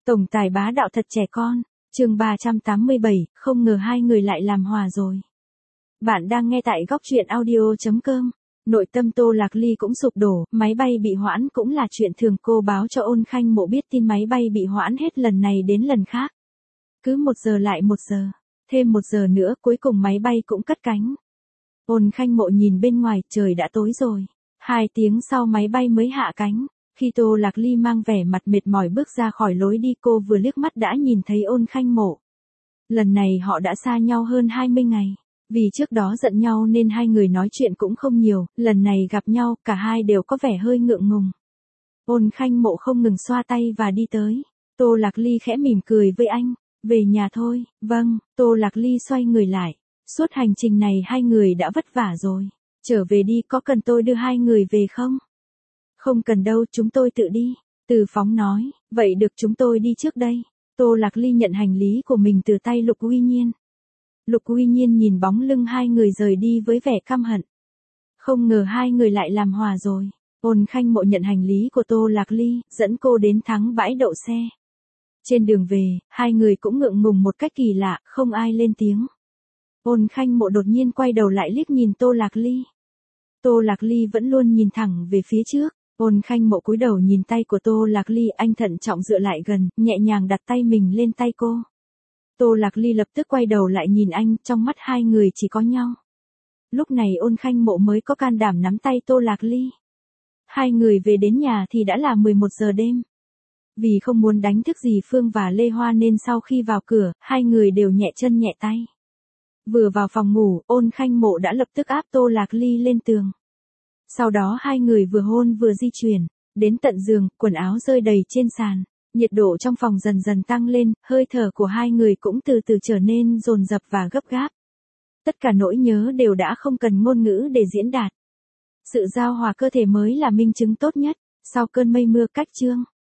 Tổng tài bá đạo thật trẻ con, chương 387, không ngờ hai người lại làm hòa rồi. Bạn đang nghe tại góc truyện audio.com. Nội tâm Tô Lạc Ly cũng sụp đổ, máy bay bị hoãn cũng là chuyện thường, cô báo cho Ôn Khanh Mộ biết tin máy bay bị hoãn hết lần này đến lần khác. Cứ 1 giờ lại 1 giờ, thêm 1 giờ nữa cuối cùng máy bay cũng cất cánh. Ôn Khanh Mộ nhìn bên ngoài, trời đã tối rồi. 2 tiếng sau máy bay mới hạ cánh. Khi Tô Lạc Ly mang vẻ mặt mệt mỏi bước ra khỏi lối đi, cô vừa liếc mắt đã nhìn thấy Ôn Khanh Mộ. Lần này họ đã xa nhau hơn 20 ngày. Vì trước đó giận nhau nên hai người nói chuyện cũng không nhiều, lần này gặp nhau, cả hai đều có vẻ hơi ngượng ngùng. Ôn Khanh Mộ không ngừng xoa tay và đi tới. Tô Lạc Ly khẽ mỉm cười với anh, về nhà thôi. Vâng, Tô Lạc Ly xoay người lại. Suốt hành trình này hai người đã vất vả rồi. Trở về đi, có cần tôi đưa hai người về không? Không cần đâu, chúng tôi tự đi. Từ Phóng nói, vậy được, chúng tôi đi trước đây. Tô Lạc Ly nhận hành lý của mình từ tay Lục Uy Nhiên. Lục Uy Nhiên nhìn bóng lưng hai người rời đi với vẻ căm hận. Không ngờ hai người lại làm hòa rồi. Ôn Khanh Mộ nhận hành lý của Tô Lạc Ly, dẫn cô đến thắng bãi đậu xe. Trên đường về, hai người cũng ngượng ngùng một cách kỳ lạ, không ai lên tiếng. Ôn Khanh Mộ đột nhiên quay đầu lại liếc nhìn Tô Lạc Ly. Tô Lạc Ly vẫn luôn nhìn thẳng về phía trước. Ôn Khanh Mộ cúi đầu nhìn tay của Tô Lạc Ly, anh thận trọng dựa lại gần, nhẹ nhàng đặt tay mình lên tay cô. Tô Lạc Ly lập tức quay đầu lại nhìn anh, trong mắt hai người chỉ có nhau. Lúc này Ôn Khanh Mộ mới có can đảm nắm tay Tô Lạc Ly. Hai người về đến nhà thì đã là 11 giờ đêm. Vì không muốn đánh thức dì Phương và Lê Hoa nên sau khi vào cửa, hai người đều nhẹ chân nhẹ tay. Vừa vào phòng ngủ, Ôn Khanh Mộ đã lập tức áp Tô Lạc Ly lên tường. Sau đó hai người vừa hôn vừa di chuyển, đến tận giường, quần áo rơi đầy trên sàn. Nhiệt độ trong phòng dần dần tăng lên, hơi thở của hai người cũng từ từ trở nên dồn dập và gấp gáp. Tất cả nỗi nhớ đều đã không cần ngôn ngữ để diễn đạt. Sự giao hòa cơ thể mới là minh chứng tốt nhất. Sau cơn mây mưa, cách chương.